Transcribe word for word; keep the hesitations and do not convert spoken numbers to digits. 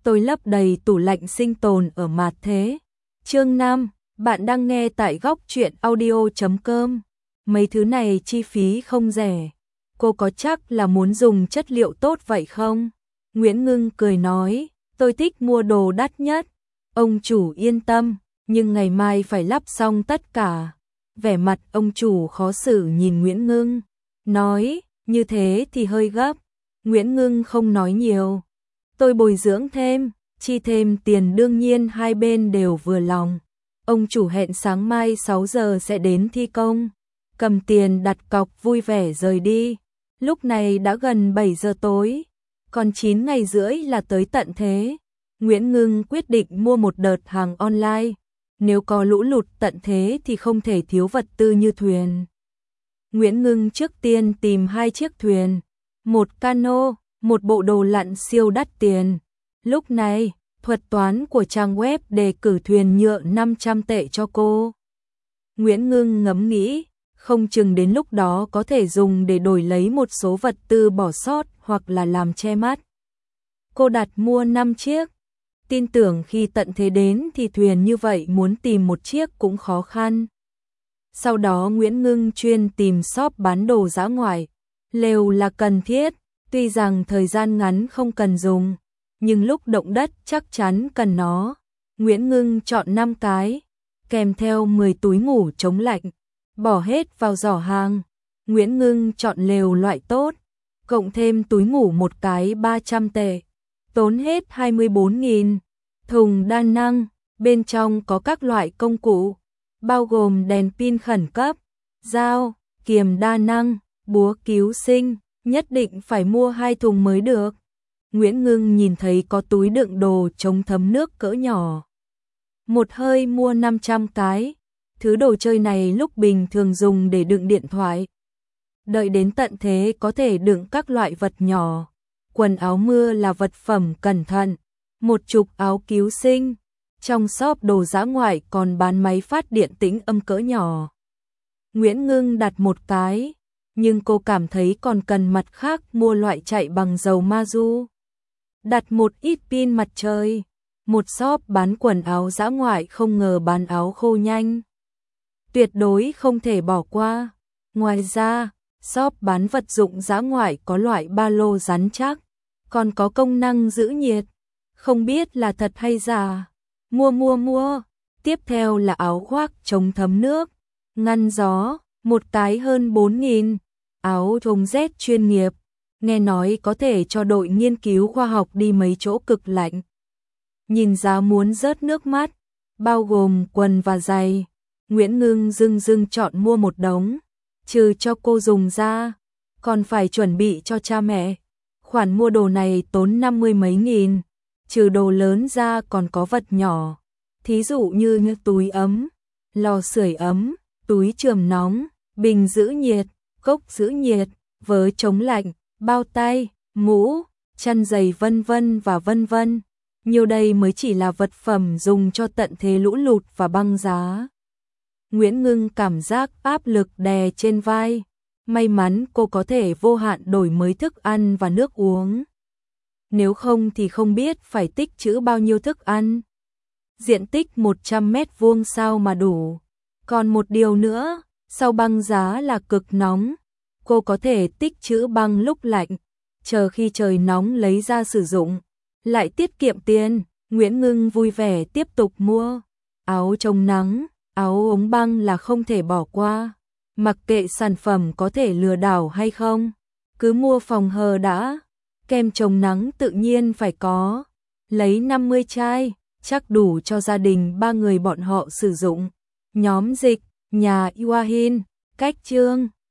tôi lấp đầy tủ lạnh sinh tồn ở Mạt Thế. Chương năm, bạn đang nghe tại góc truyện audio chấm com. Mấy thứ này chi phí không rẻ. Cô có chắc là muốn dùng chất liệu tốt vậy không? Nguyễn Ngưng cười nói, tôi thích mua đồ đắt nhất. Ông chủ yên tâm, nhưng ngày mai phải lắp xong tất cả. Vẻ mặt ông chủ khó xử nhìn Nguyễn Ngưng, nói, như thế thì hơi gấp. Nguyễn Ngưng không nói nhiều. Tôi bồi dưỡng thêm, chi thêm tiền đương nhiên hai bên đều vừa lòng. Ông chủ hẹn sáng mai sáu giờ sẽ đến thi công. Cầm tiền đặt cọc vui vẻ rời đi. Lúc này đã gần bảy giờ tối, còn chín ngày rưỡi là tới tận thế. Nguyễn Ngưng quyết định mua một đợt hàng online. Nếu có lũ lụt tận thế thì không thể thiếu vật tư như thuyền. Nguyễn Ngưng trước tiên tìm hai chiếc thuyền, một cano, một bộ đồ lặn siêu đắt tiền. Lúc này, thuật toán của trang web đề cử thuyền nhựa năm trăm tệ cho cô. Nguyễn Ngưng ngẫm nghĩ, không chừng đến lúc đó có thể dùng để đổi lấy một số vật tư bỏ sót hoặc là làm che mắt. Cô đặt mua năm chiếc. Tin tưởng khi tận thế đến thì thuyền như vậy muốn tìm một chiếc cũng khó khăn. Sau đó Nguyễn Ngưng chuyên tìm shop bán đồ dã ngoại. Lều là cần thiết, tuy rằng thời gian ngắn không cần dùng, nhưng lúc động đất chắc chắn cần nó. Nguyễn Ngưng chọn năm cái, kèm theo mười túi ngủ chống lạnh, bỏ hết vào giỏ hàng. Nguyễn Ngưng chọn lều loại tốt, cộng thêm túi ngủ một cái ba trăm tệ, tốn hết hai mươi bốn nghìn. Thùng đa năng, bên trong có các loại công cụ, bao gồm đèn pin khẩn cấp, dao, kiềm đa năng, búa cứu sinh, nhất định phải mua hai thùng mới được. Nguyễn Ngưng nhìn thấy có túi đựng đồ chống thấm nước cỡ nhỏ. Một hơi mua năm trăm cái, thứ đồ chơi này lúc bình thường dùng để đựng điện thoại. Đợi đến tận thế có thể đựng các loại vật nhỏ. Quần áo mưa là vật phẩm cẩn thận, một chục áo cứu sinh. Trong shop đồ dã ngoại còn bán máy phát điện tĩnh âm cỡ nhỏ. Nguyễn Ngưng đặt một cái, nhưng cô cảm thấy còn cần mặt khác mua loại chạy bằng dầu ma du. Đặt một ít pin mặt trời. Một shop bán quần áo dã ngoại không ngờ bán áo khô nhanh. Tuyệt đối không thể bỏ qua. Ngoài ra, shop bán vật dụng dã ngoại có loại ba lô rắn chắc, còn có công năng giữ nhiệt. Không biết là thật hay giả. Mua mua mua. Tiếp theo là áo khoác chống thấm nước, ngăn gió, một cái hơn bốn nghìn. Áo chống rét chuyên nghiệp, nghe nói có thể cho đội nghiên cứu khoa học đi mấy chỗ cực lạnh. Nhìn giá muốn rớt nước mắt, bao gồm quần và giày. Nguyễn Ngưng dưng dưng chọn mua một đống, trừ cho cô dùng ra, còn phải chuẩn bị cho cha mẹ. Khoản mua đồ này tốn năm mươi mấy nghìn, trừ đồ lớn ra còn có vật nhỏ, thí dụ như, như túi ấm, lò sưởi ấm, túi chườm nóng, bình giữ nhiệt, cốc giữ nhiệt, vớ chống lạnh, bao tay, mũ, chăn giày vân vân và vân vân. Nhiều đây mới chỉ là vật phẩm dùng cho tận thế lũ lụt và băng giá. Nguyễn Ngưng cảm giác áp lực đè trên vai. May mắn cô có thể vô hạn đổi mới thức ăn và nước uống. Nếu không thì không biết phải tích trữ bao nhiêu thức ăn. Diện tích một trăm mét vuông sao mà đủ. Còn một điều nữa, sau băng giá là cực nóng. Cô có thể tích trữ băng lúc lạnh, chờ khi trời nóng lấy ra sử dụng, lại tiết kiệm tiền. Nguyễn Ngưng vui vẻ tiếp tục mua. Áo chống nắng, áo ống băng là không thể bỏ qua. Mặc kệ sản phẩm có thể lừa đảo hay không, cứ mua phòng hờ đã. Kem chống nắng tự nhiên phải có. Lấy năm mươi chai, chắc đủ cho gia đình ba người bọn họ sử dụng. Nhóm dịch, nhà Iwahin, cách chương.